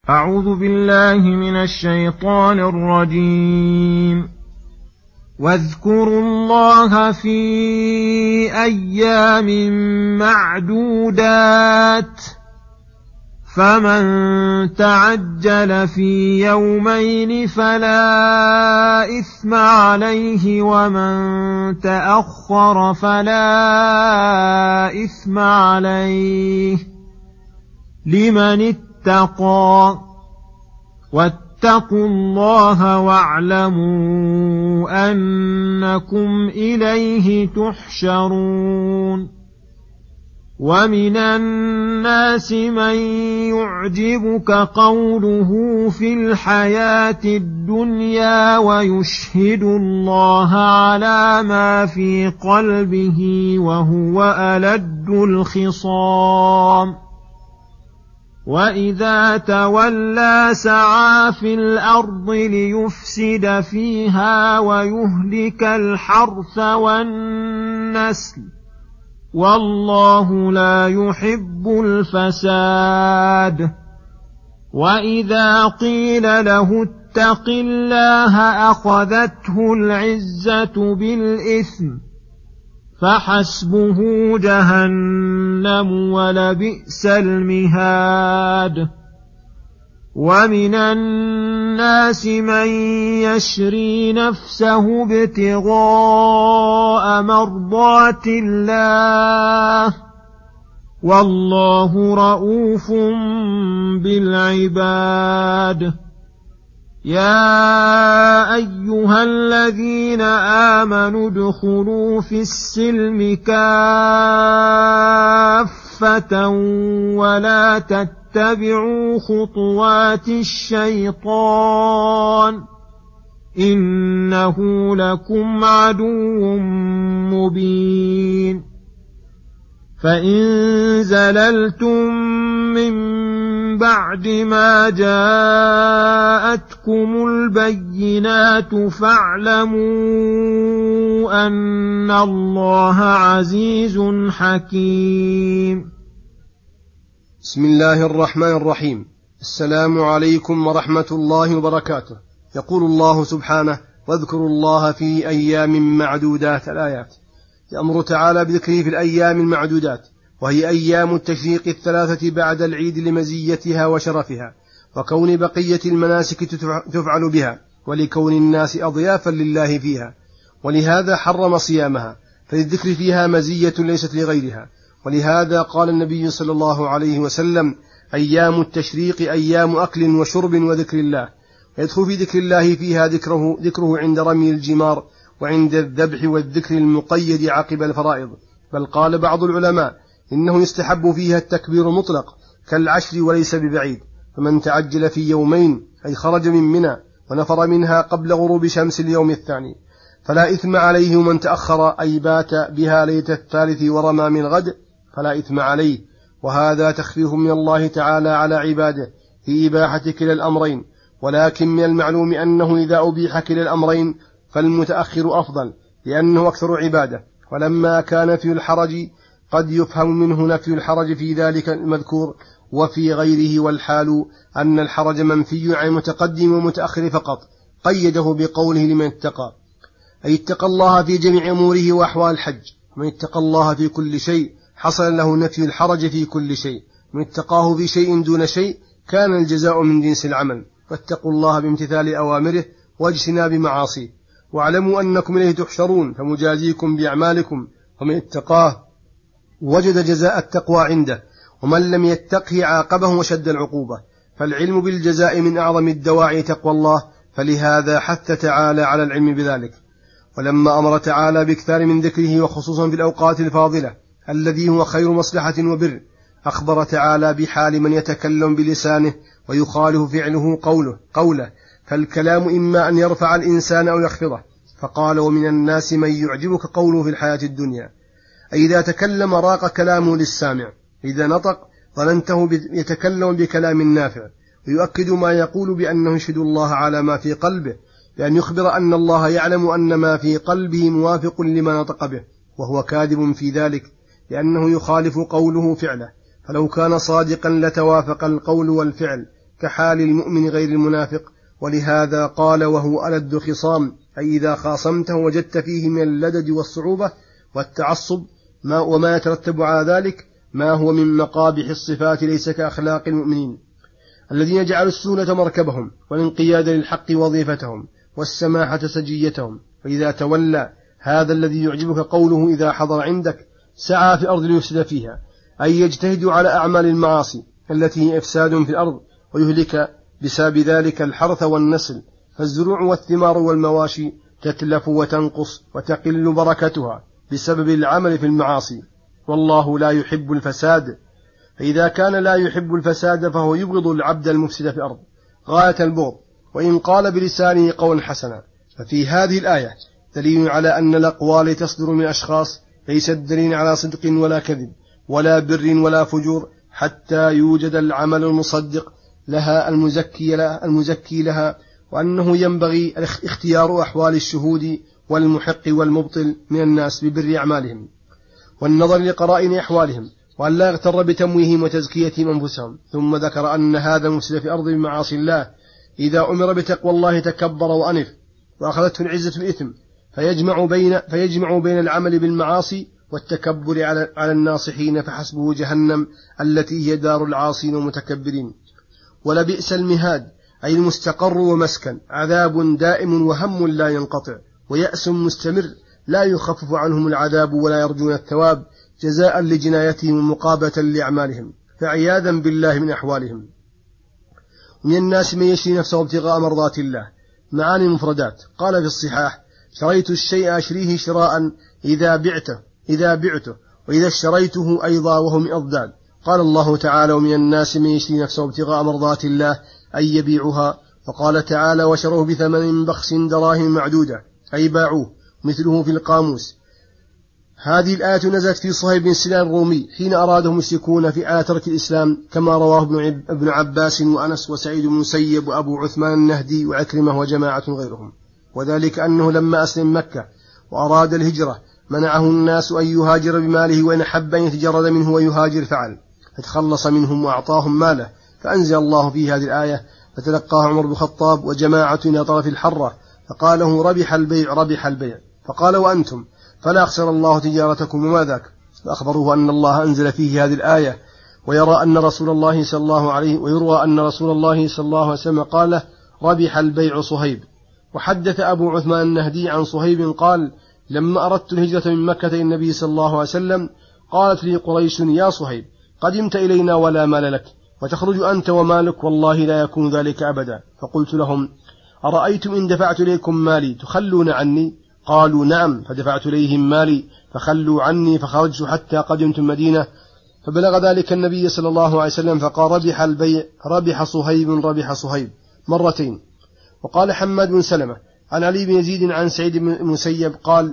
أعوذ بالله من الشيطان الرجيم. واذكروا الله في أيام معدودات، فمن تعجل في يومين فلا إثم عليه، ومن تأخر فلا إثم عليه، لمن اتقى. واتقوا الله واعلموا أنكم إليه تحشرون. ومن الناس من يعجبك قوله في الحياة الدنيا ويشهد الله على ما في قلبه وهو ألد الخصام، وإذا تولى سعى في الأرض ليفسد فيها ويهلك الحرث والنسل، والله لا يحب الفساد. وإذا قيل له اتق الله أخذته العزة بالإثم، فحسبه جهنم ولبئس المهاد. ومن الناس من يشري نفسه ابتغاء مرضات الله، والله رءوف بالعباد. يا أيها الذين آمنوا ادخلوا في السلم كافة ولا تتبعوا خطوات الشيطان، إنه لكم عدو مبين. فإن زللتم من بعد ما جاءتكم البينات فاعلموا أن الله عزيز حكيم. بسم الله الرحمن الرحيم. السلام عليكم ورحمة الله وبركاته. يقول الله سبحانه: واذكروا الله في أيام معدودات. الآيات. يأمر تعالى بذكره في الأيام المعدودات، وهي أيام التشريق الثلاثة بعد العيد لمزيتها وشرفها، وكون بقية المناسك تفعل بها، ولكون الناس أضيافا لله فيها، ولهذا حرم صيامها، فللذكر فيها مزية ليست لغيرها. ولهذا قال النبي صلى الله عليه وسلم: أيام التشريق أيام أكل وشرب وذكر الله. يدخل في ذكر الله فيها ذكره عند رمي الجمار وعند الذبح والذكر المقيد عقب الفرائض. بل قال بعض العلماء إنه يستحب فيها التكبير مطلق كالعشر وليس ببعيد. فمن تعجل في يومين أي خرج من منى ونفر منها قبل غروب شمس اليوم الثاني فلا إثم عليه، ومن تأخر أي بات بها ليلة الثالث ورمى من غد فلا إثم عليه. وهذا تخفيف من الله تعالى على عباده في إباحة كلا الأمرين، ولكن من المعلوم أنه إذا أبيح كلا الأمرين فالمتأخر أفضل لأنه أكثر عبادة. ولما كان في الحرج قد يفهم منه نفي الحرج في ذلك المذكور وفي غيره، والحال أن الحرج منفي عن المتقدم والمتأخر فقط، قيده بقوله لمن اتقى، أي اتقى الله في جميع أموره وأحوال الحج. من اتقى الله في كل شيء حصل له نفي الحرج في كل شيء، من اتقاه في شيء دون شيء كان الجزاء من جنس العمل. فاتقوا الله بامتثال أوامره واجتناب معاصيه، واعلموا أنكم إليه تحشرون، فمجازيكم بأعمالكم. ومن اتقاه وجد جزاء التقوى عنده، ومن لم يتقه عاقبه وشد العقوبة. فالعلم بالجزاء من أعظم الدواعي تقوى الله، فلهذا حث تعالى على العلم بذلك. ولما أمر تعالى بكثار من ذكره وخصوصا في الأوقات الفاضلة الذي هو خير مصلحة وبر، أخبر تعالى بحال من يتكلم بلسانه ويخالف فعله قوله، فالكلام إما أن يرفع الإنسان أو يخفضه. فقال: ومن الناس من يعجبك قوله في الحياة الدنيا، أي إذا تكلم راق كلامه للسامع، إذا نطق ظننته يتكلم بكلام نافع. ويؤكد ما يقول بأنه يشهد الله على ما في قلبه، بأن يخبر أن الله يعلم أن ما في قلبه موافق لما نطق به، وهو كاذب في ذلك لأنه يخالف قوله فعله. فلو كان صادقا لتوافق القول والفعل، كحال المؤمن غير المنافق. ولهذا قال وهو ألد خصام، أي إذا خاصمته وجدت فيه من اللدد والصعوبة والتعصب وما يترتب على ذلك ما هو من مقابح الصفات، ليس كأخلاق المؤمنين الذين جعلوا السنة مركبهم والانقياد للحق وظيفتهم والسماحة سجيتهم. فإذا تولى هذا الذي يعجبك قوله إذا حضر عندك سعى في الأرض ليفسد فيها، أي يجتهد على أعمال المعاصي التي هي إفساد في الأرض ويهلك بسبب ذلك الحرث والنسل، فالزروع والثمار والمواشي تتلف وتنقص وتقل بركتها بسبب العمل في المعاصي، والله لا يحب الفساد. فإذا كان لا يحب الفساد فهو يبغض العبد المفسد في الأرض غاية البغض، وإن قال بلسانه قولا حسنا. ففي هذه الآية دليل على أن الأقوال تصدر من أشخاص ليست دليل على صدق ولا كذب ولا بر ولا فجور، حتى يوجد العمل المصدق لها المزكي لها، وأنه ينبغي اختيار أحوال الشهود والمحق والمبطل من الناس ببر أعمالهم والنظر لقرائن أحوالهم، وأن لا يغتر بتمويههم وتزكيتهم أنفسهم. ثم ذكر أن هذا المفسد في الأرض بمعاصي الله إذا أمر بتقوى الله تكبر وأنف وأخذته العزة الإثم، فيجمع بين العمل بالمعاصي والتكبر على الناصحين، فحسبه جهنم التي هي دار العاصين والمتكبرين. ولبئس المهاد، أي المستقر ومسكن، عذاب دائم وهم لا ينقطع ويأس مستمر لا يخفف عنهم العذاب ولا يرجون الثواب جزاء لجنايتهم ومقابة لأعمالهم، فعياذا بالله من أحوالهم. من الناس من يشري نفسه ابتغاء مرضات الله. معاني المفردات. قال في الصحاح: شريت الشيء أشريه شراء إذا بعته وإذا اشتريته أيضا وهو من أضداد. قال الله تعالى: ومن الناس من يشري نفسه ابتغاء مرضات الله أي يبيعها. وقال تعالى: وشروه بثمن بخس دراهم معدودة أي باعوه، مثله في القاموس. هذه الآية نزلت في صهيب بن سنان الرومي حين أراده المشركون في آية ترك الإسلام، كما رواه ابن عباس وأنس وسعيد بن المسيب وأبو عثمان النهدي وعكرمة وجماعة غيرهم. وذلك أنه لما أسلم مكة وأراد الهجرة منعه الناس أن يهاجر بماله، وإن أحب أن يتجرد منه ويهاجر فعل، فتخلص منهم وأعطاهم ماله، فأنزل الله في هذه الآية: فتلقاه عمر بن الخطاب وجماعة إلى طرف الحرة فقاله: ربح البيع ربح البيع. فقال: وأنتم؟ فلا أخسر الله تجارتكم وما ذاك. فأخبروه أن الله أنزل فيه هذه الآية، ويروى أن رسول الله صلى الله عليه وسلم قال: ربح البيع صهيب. وحدث أبو عثمان النهدي عن صهيب قال: لما أردت الهجرة من مكة إلى النبي صلى الله عليه وسلم قالت لي قريش: يا صهيب قدمت إلينا ولا مال لك، وتخرج أنت ومالك، والله لا يكون ذلك أبدا. فقلت لهم: أرأيتم إن دفعت إليكم مالي تخلون عني؟ قالوا: نعم. فدفعت إليهم مالي فخلوا عني، فخرجت حتى قدمت المدينة، فبلغ ذلك النبي صلى الله عليه وسلم فقال: ربح البيع ربح صهيب مرتين. وقال حماد بن سلمة عن علي بن يزيد عن سعيد بن المسيب قال: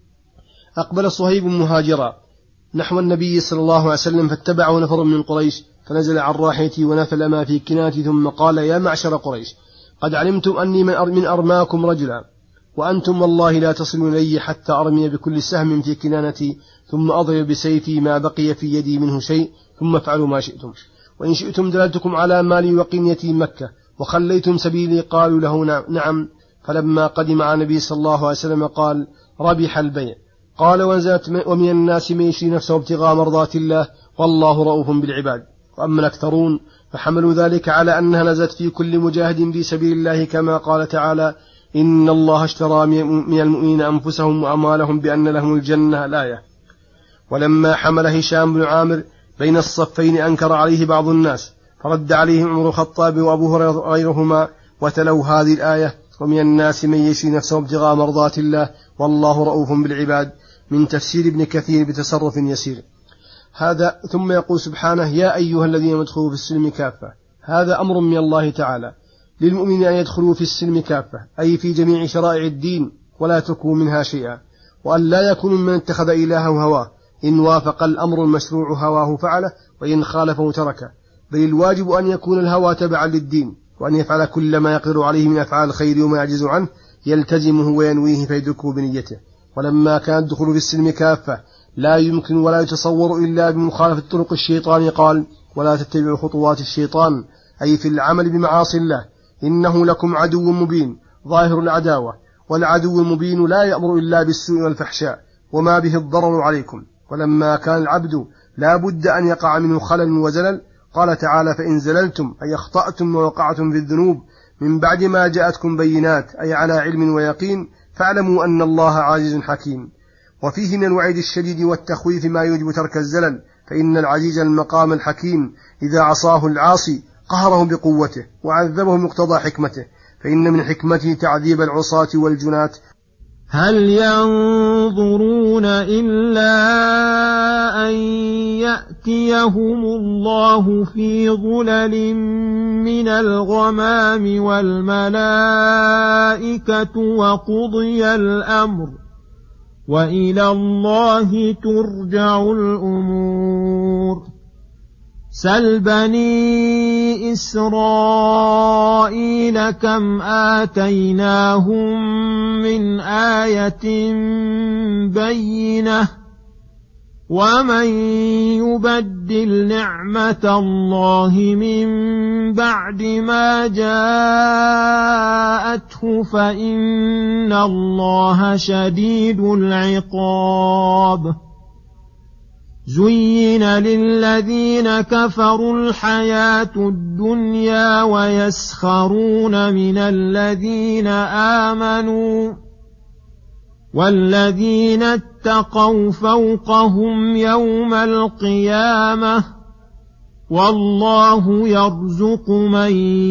أقبل صهيب مهاجرا نحو النبي صلى الله عليه وسلم، فاتبعه نفر من قريش، فنزل عن راحلته ونفل ما في كناتي، ثم قال: يا معشر قريش، قد علمتم أني من أرماكم رجلا، وأنتم والله لا تصلون إلي حتى أرمي بكل سهم في كنانتي، ثم أضرب بسيفي ما بقي في يدي منه شيء، ثم افعلوا ما شئتم، وإن شئتم دللتكم على مالي وقنيتي مكة وخليتم سبيلي. قالوا له: نعم. فلما قدم على النبي صلى الله عليه وسلم قال: ربح البيع. قال: ونزلت: ومن الناس من يشري نفسه ابتغاء مرضات الله والله رؤوف بالعباد. وأما الأكثرون فحملوا ذلك على أنها نزلت في كل مجاهد في سبيل الله، كما قال تعالى: إن الله اشترى من المؤمنين أنفسهم وأموالهم بأن لهم الجنة الآية. ولما حمل هشام بن عامر بين الصفين أنكر عليه بعض الناس، فرد عليه عمر الخطاب وأبو هريرة غيرهما وتلوا هذه الآية: ومن الناس من يشري نفسه ابتغاء مرضات الله والله رؤوف بالعباد، من تفسير ابن كثير بتصرف يسير. هذا. ثم يقول سبحانه: يا أيها الذين ادخلوا في السلم كافة. هذا أمر من الله تعالى للمؤمنين أن يدخلوا في السلم كافة، أي في جميع شرائع الدين، ولا تركوا منها شيئا، وأن لا يكونوا من اتخذ إلهه هواه، إن وافق الأمر المشروع هواه فعله، وإن خالفه تركه، بل الواجب أن يكون الهوى تبعا للدين، وأن يفعل كل ما يقدر عليه من أفعال الخير وما يعجز عنه يلتزمه وينويه فيدركه بنيته. ولما كان الدخول في السلم كافة لا يمكن ولا يتصور إلا بمخالفة طرق الشيطان، قال: ولا تتبعوا خطوات الشيطان، أي في العمل بمعاصي الله. إنه لكم عدو مبين ظاهر العداوة، والعدو المبين لا يأمر إلا بالسوء والفحشاء وما به الضرر عليكم. ولما كان العبد لا بد أن يقع منه خلل وزلل، قال تعالى: فإن زللتم أي أخطأتم ووقعتم في الذنوب من بعد ما جاءتكم بينات، أي على علم ويقين، فاعلموا أن الله عزيز حكيم. وفيه من الوعيد الشديد والتخويف ما يوجب ترك الزلل، فإن العزيز المقام الحكيم إذا عصاه العاصي قهره بقوته وعذبه مقتضى حكمته، فإن من حكمته تعذيب العصاة والجنات. هل ينظرون إلا أن يأتيهم الله في ظلل من الغمام والملائكة وقضي الأمر وإلى الله ترجع الأمور. سل بني إسرائيل كم آتيناهم من آية بينة ومن يبدل نعمة الله من بعد ما جاءته فإن الله شديد العقاب. زين للذين كفروا الحياة الدنيا ويسخرون من الذين آمنوا والذين اتقوا فوقهم يوم القيامة والله يرزق من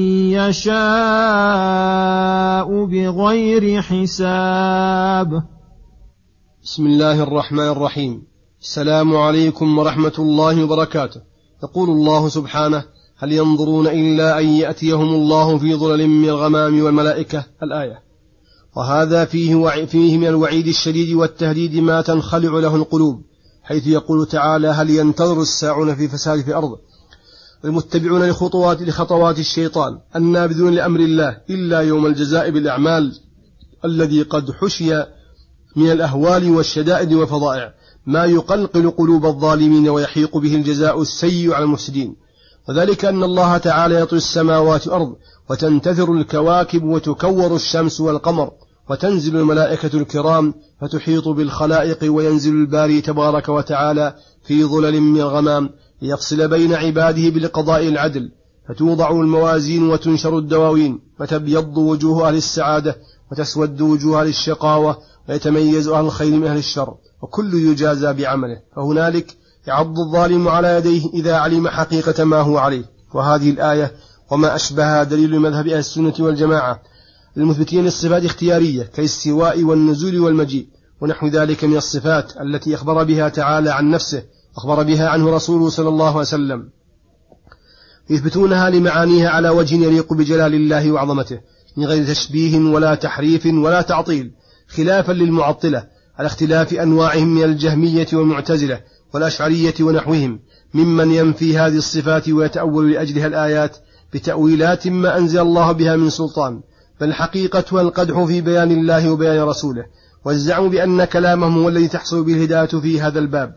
يشاء بغير حساب. بسم الله الرحمن الرحيم. السلام عليكم ورحمة الله وبركاته. يقول الله سبحانه: هل ينظرون إلا أن يأتيهم الله في ظلل من الغمام والملائكة، الآية. وهذا فيه من الوعيد الشديد والتهديد ما تنخلع له القلوب، حيث يقول تعالى: هل ينتظر الساعون في فساد في الأرض المتبعون لخطوات الشيطان النابذون لأمر الله إلا يوم الجزاء بالأعمال الذي قد حشي من الأهوال والشدائد والفظائع ما يقلقل قلوب الظالمين ويحيق به الجزاء السيء على المفسدين. وذلك أن الله تعالى يطوي السماوات والأرض وتنتثر الكواكب وتكور الشمس والقمر وتنزل الملائكة الكرام فتحيط بالخلائق وينزل الباري تبارك وتعالى في ظلل من الغمام ليفصل بين عباده بالقضاء العدل، فتوضع الموازين وتنشر الدواوين فتبيض وجوه أهل السعادة وتسود وجوه أهل الشقاوة ويتميز أهل الخير من أهل الشر، وكل يجازى بعمله. فهنالك يعض الظالم على يديه إذا علم حقيقة ما هو عليه. وهذه الآية وما أشبهها دليل مذهب أهل السنة والجماعة المثبتين الصفات اختيارية كالاستواء والنزول والمجيء ونحو ذلك من الصفات التي أخبر بها تعالى عن نفسه أخبر بها عنه رسوله صلى الله عليه وسلم، يثبتونها لمعانيها على وجه يليق بجلال الله وعظمته من غير تشبيه ولا تحريف ولا تعطيل، خلافا للمعطلة على اختلاف أنواعهم من الجهمية والمعتزلة والأشعرية ونحوهم ممن ينفي هذه الصفات ويتأول لأجلها الآيات بتأويلات ما أنزل الله بها من سلطان، بل حقيقتها القدح في بيان الله وبيان رسوله، والزعم بأن كلامهم هو الذي تحصل به الهداية في هذا الباب.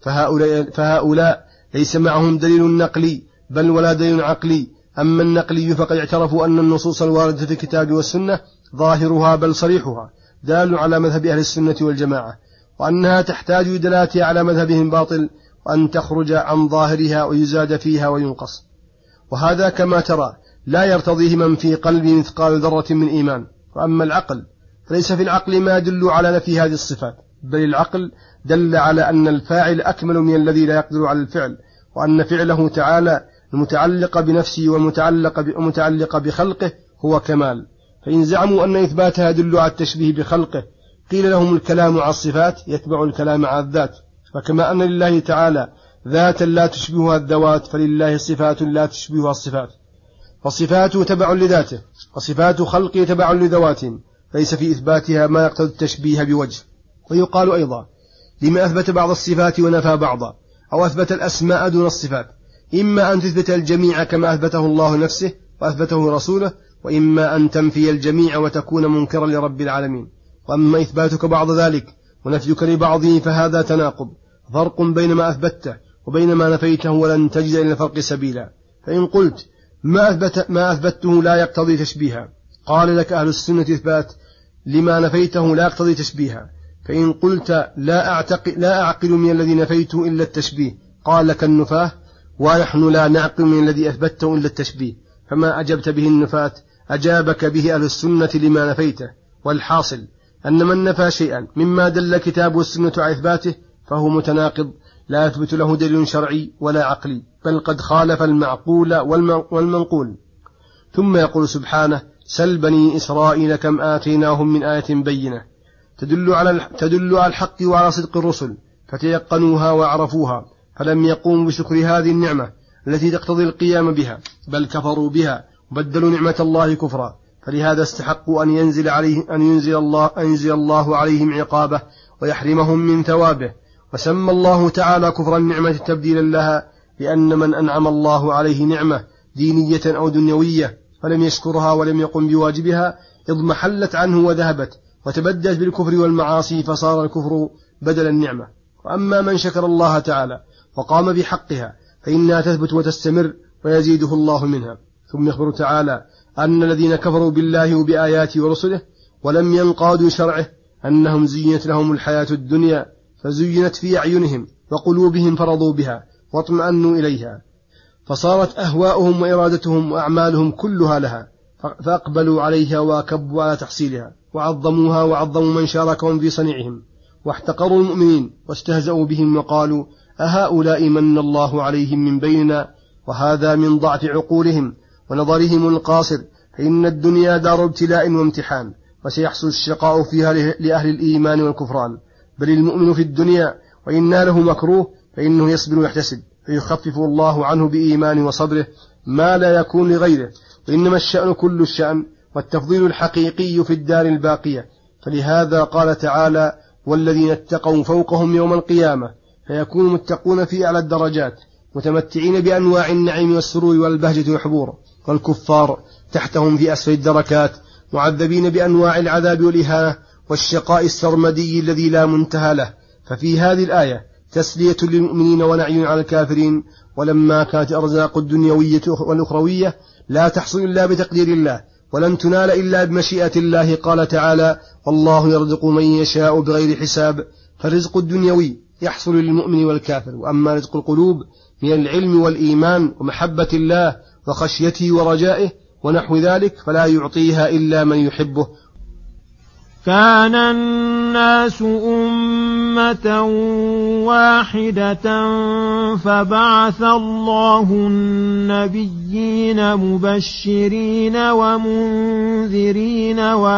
فهؤلاء ليس معهم دليل نقلي بل ولا دليل عقلي. أما النقلي فقد اعترفوا أن النصوص الواردة في الكتاب والسنة ظاهرها بل صريحها دال على مذهب أهل السنة والجماعة، وأنها تحتاج دلالتها على مذهبهم باطل، وأن تخرج عن ظاهرها ويزاد فيها وينقص. وهذا كما ترى لا يرتضيه من في قلبه مثقال ذرة من إيمان. وأما العقل فليس في العقل ما يدل على نفي هذه الصفات، بل العقل دل على أن الفاعل أكمل من الذي لا يقدر على الفعل، وأن فعله تعالى المتعلق بنفسه والمتعلق بخلقه هو كمال. فإن زعموا أن إثباتها يدل على التشبيه بخلقه قيل لهم الكلام على الصفات يتبع الكلام على الذات، فكما أن لله تعالى ذاتا لا تشبهها الذوات فلله صفات لا تشبهها الصفات، فصفاته تبع لذاته وصفات خلقه تبع لذواته، ليس في إثباتها ما يقتضي التشبيه بوجه. ويقال أيضا لما أثبت بعض الصفات ونفى بعضا، أو أثبت الأسماء دون الصفات، إما أن تثبت الجميع كما أثبته الله نفسه وأثبته رسوله، وإما أن تنفي الجميع وتكون منكرا لرب العالمين. وأما إثباتك بعض ذلك ونفيك لبعضه فهذا تناقض، فرق بين ما أثبته وبين ما نفيته، ولن تجد إلى الفرق سبيلا. فإن قلت ما أثبته لا يقتضي تشبيها. قال لك أهل السنة إثبات لما نفيته لا يقتضي تشبيها، فإن قلت لا أعقل من الذي نفيته إلا التشبيه، قال لك النفاة ونحن لا نعقل من الذي أثبته إلا التشبيه، فما أجبت به النفاة أجابك به أهل السنة لما نفيته. والحاصل أن من نفى شيئا مما دل الكتاب والسنة على إثباته فهو متناقض لا يثبت له دليل شرعي ولا عقلي، بل قد خالف المعقول والمنقول. ثم يقول سبحانه: سل بني إسرائيل كم آتيناهم من آية بينة تدل على الحق وعلى صدق الرسل فتيقنوها وعرفوها، فلم يقوموا بشكر هذه النعمة التي تقتضي القيام بها، بل كفروا بها وبدلوا نعمة الله كفرا، فلهذا استحقوا أن ينزل الله عليهم عقابه ويحرمهم من ثوابه. وسمى الله تعالى كفر النعمة تبديلا لها، لأن من أنعم الله عليه نعمة دينية أو دنيوية فلم يشكرها ولم يقم بواجبها اضمحلت عنه وذهبت وتبدلت بالكفر والمعاصي، فصار الكفر بدل النعمة. وأما من شكر الله تعالى وقام بحقها فإنها تثبت وتستمر ويزيده الله منها. ثم يخبر تعالى أن الذين كفروا بالله وبآياته ورسله ولم ينقادوا شرعه أنهم زينت لهم الحياة الدنيا فزينت في أعينهم وقلوبهم فرضوا بها واطمأنوا إليها، فصارت أهواؤهم وإرادتهم وأعمالهم كلها لها، فأقبلوا عليها وأكبوا على تحصيلها وعظموها وعظموا من شاركهم في صنيعهم، واحتقروا المؤمنين واستهزأوا بهم وقالوا: أهؤلاء من الله عليهم من بيننا؟ وهذا من ضعف عقولهم ونظرهم القاصر، فإن الدنيا دار ابتلاء وامتحان، وسيحصل الشقاء فيها لأهل الإيمان والكفران. بل المؤمن في الدنيا وإن ناله مكروه فإنه يصبر ويحتسب، فيخفف الله عنه بإيمان وصبره ما لا يكون لغيره، وإنما الشأن كل الشأن، والتفضيل الحقيقي في الدار الباقية. فلهذا قال تعالى: والذين اتقوا فوقهم يوم القيامة، فيكون المتقون في أعلى الدرجات متمتعين بأنواع النعيم والسرور والبهجة والحبور، والكفار تحتهم في أسفل الدركات معذبين بأنواع العذاب والإهانة والشقاء السرمدي الذي لا منتهى له. ففي هذه الآية تسلية للمؤمنين ونعي على الكافرين. ولما كانت أرزاق الدنيوية والأخروية لا تحصل إلا بتقدير الله ولن تنال إلا بمشيئة الله، قال تعالى: والله يرزق من يشاء بغير حساب. فالرزق الدنيوي يحصل للمؤمن والكافر، وأما رزق القلوب من العلم والإيمان ومحبة الله وخشيته ورجائه ونحو ذلك فلا يعطيها إلا من يحبه. كان الناس أمة واحدة فبعث الله النبيين مبشرين ومنذرين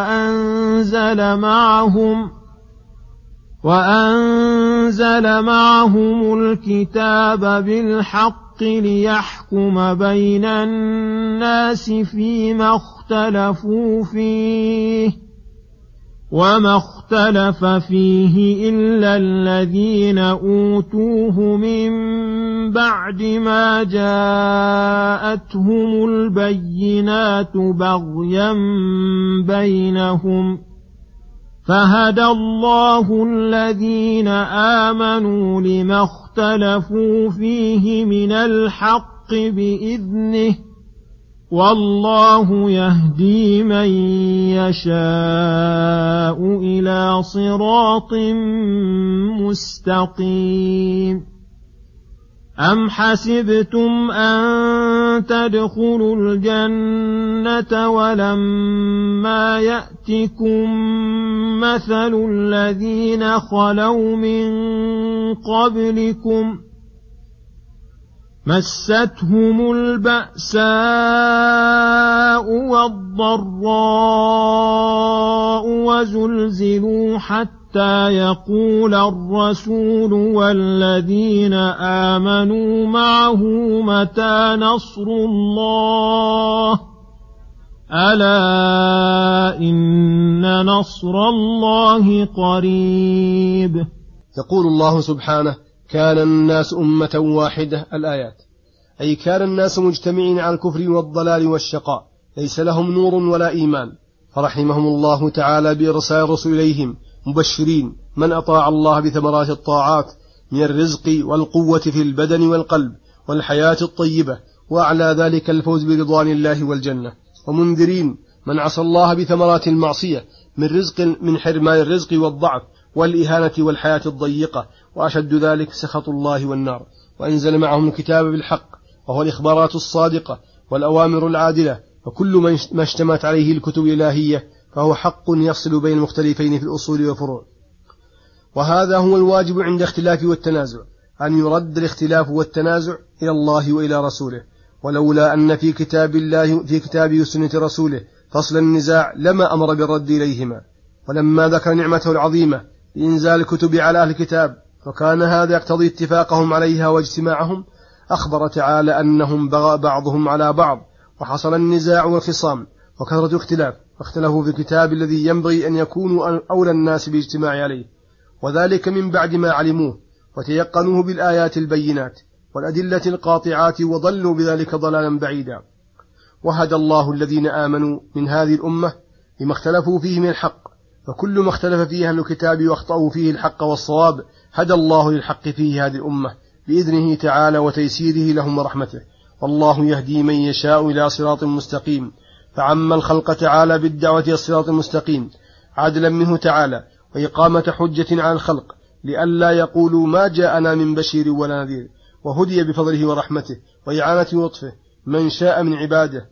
وأنزل معهم الكتاب بالحق ليحكم بين الناس فيما اختلفوا فيه، وما اختلف فيه إلا الذين أوتوه من بعد ما جاءتهم البينات بغيا بينهم، فهدى الله الذين آمنوا لما اختلفوا فيه من الحق بإذنه، والله يهدي من يشاء إلى صراط مستقيم. أم حسبتم أن تدخلوا الجنة ولما يأتكم مثل الذين خلوا من قبلكم مستهم البأساء والضراء وزلزلوا حتى يقول الرسول والذين آمنوا معه متى نصر الله، ألا إن نصر الله قريب. يقول الله سبحانه: كان الناس أمة واحدة. الآيات أي كان الناس مجتمعين على الكفر والضلال والشقاء، ليس لهم نور ولا إيمان، فرحمهم الله تعالى بإرسال الرسل إليهم مبشرين من أطاع الله بثمرات الطاعات من الرزق والقوة في البدن والقلب والحياة الطيبة وأعلى ذلك الفوز برضوان الله والجنة، ومنذرين من عصى الله بثمرات المعصية من حرمان الرزق والضعف والإهانة والحياة الضيقة، وأشد ذلك سخط الله والنار. وأنزل معهم الكتاب بالحق وهو الإخبارات الصادقة والأوامر العادلة، وكل ما اشتمت عليه الكتب الإلهية فهو حق يفصل بين المختلفين في الأصول والفروع. وهذا هو الواجب عند اختلاف والتنازع، أن يرد الاختلاف والتنازع إلى الله وإلى رسوله، ولولا أن في كتابه وسنة رسوله فصل النزاع لما أمر بالرد إليهما. ولما ذكر نعمته العظيمة بإنزال الكتب على أهل الكتاب وكان هذا يقتضي اتفاقهم عليها واجتماعهم، أخبر تعالى أنهم بغى بعضهم على بعض، وحصل النزاع والخصام وكثرة اختلاف، فاختلفوا في الكتاب الذي ينبغي أن يكونوا أولى الناس باجتماع عليه، وذلك من بعد ما علموه وتيقنوه بالآيات البينات والأدلة القاطعات، وضلوا بذلك ضلالا بعيدا. وهدى الله الذين آمنوا من هذه الأمة لما اختلفوا فيه من الحق، فكل ما اختلف فيه أهل الكتاب واخطأوا فيه الحق والصواب هدى الله للحق فيه هذه الأمة بإذنه تعالى وتيسيره لهم ورحمته، والله يهدي من يشاء إلى صراط مستقيم. فعم الخلق تعالى بالدعوة الصراط المستقيم عدلا منه تعالى وإقامة حجة على الخلق، لئلا يقولوا ما جاءنا من بشير ولا نذير، وهدي بفضله ورحمته وإعانة لطفه من شاء من عباده،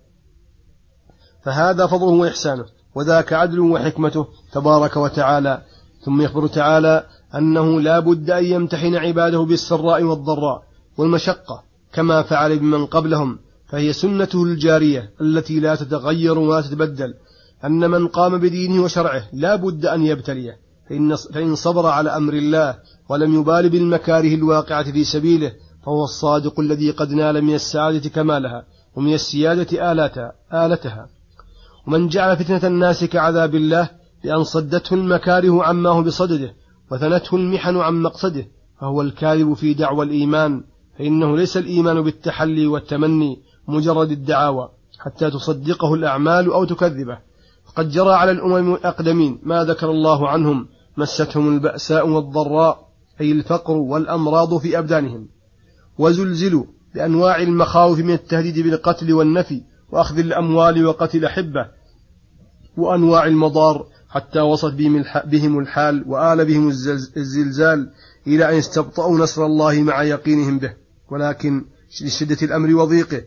فهذا فضله وإحسانه، وذاك عدل وحكمته تبارك وتعالى. ثم يخبر تعالى أنه لا بد أن يمتحن عباده بالسراء والضراء والمشقة كما فعل بمن قبلهم، فهي سنته الجارية التي لا تتغير ولا تتبدل، أن من قام بدينه وشرعه لا بد أن يبتليه، فإن صبر على أمر الله ولم يبال بالمكاره الواقعة في سبيله فهو الصادق الذي قد نال من السعادة كمالها ومن السيادة آلتها. ومن جعل فتنة الناس كعذاب الله بأن صدته المكاره عما هو بصدده وثنته المحن عن مقصده فهو الكاذب في دعوى الإيمان، فإنه ليس الإيمان بالتحلي والتمني مجرد الدعاوى حتى تصدقه الأعمال أو تكذبه. فقد جرى على الأمم الأقدمين ما ذكر الله عنهم مستهم البأساء والضراء، أي الفقر والأمراض في أبدانهم، وزلزلوا بأنواع المخاوف من التهديد بالقتل والنفي وأخذ الأموال وقتل الأحبة وأنواع المضار، حتى وصلت بهم الحال وآل بهم الزلزال إلى أن استبطأوا نصر الله مع يقينهم به. ولكن لشدة الأمر وضيقه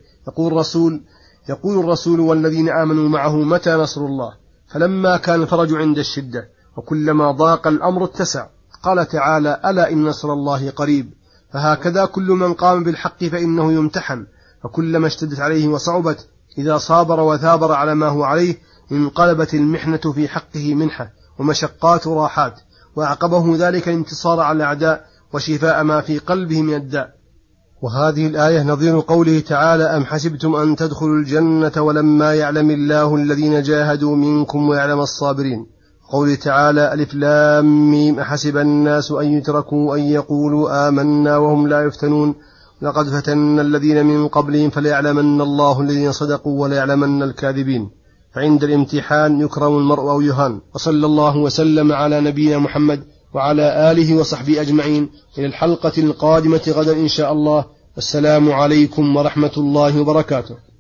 يقول الرسول والذين آمنوا معه متى نصر الله، فلما كان الفرج عند الشدة وكلما ضاق الأمر اتسع. قال تعالى ألا إن نصر الله قريب. فهكذا كل من قام بالحق فإنه يمتحن، فكلما اشتدت عليه وصعبت إذا صابر وثابر على ما هو عليه انقلبت المحنة في حقه منحة ومشقات راحات، وأعقبه ذلك الانتصار على الأعداء وشفاء ما في قلبه من الداء. وهذه الآية نظير قوله تعالى أم حسبتم أن تدخلوا الجنة ولما يعلم الله الذين جاهدوا منكم ويعلم الصابرين. قوله تعالى ألف لام ميم أحسب الناس أن يتركوا أن يقولوا آمنا وهم لا يفتنون لقد فتنا الذين من قبلهم فليعلمن الله الذين صدقوا وليعلمن الكاذبين. فعند الامتحان يكرم المرء أو يهان. وصلى الله وسلم على نبينا محمد وعلى آله وصحبه أجمعين. إلى الحلقة القادمة غدا إن شاء الله. والسلام عليكم ورحمة الله وبركاته.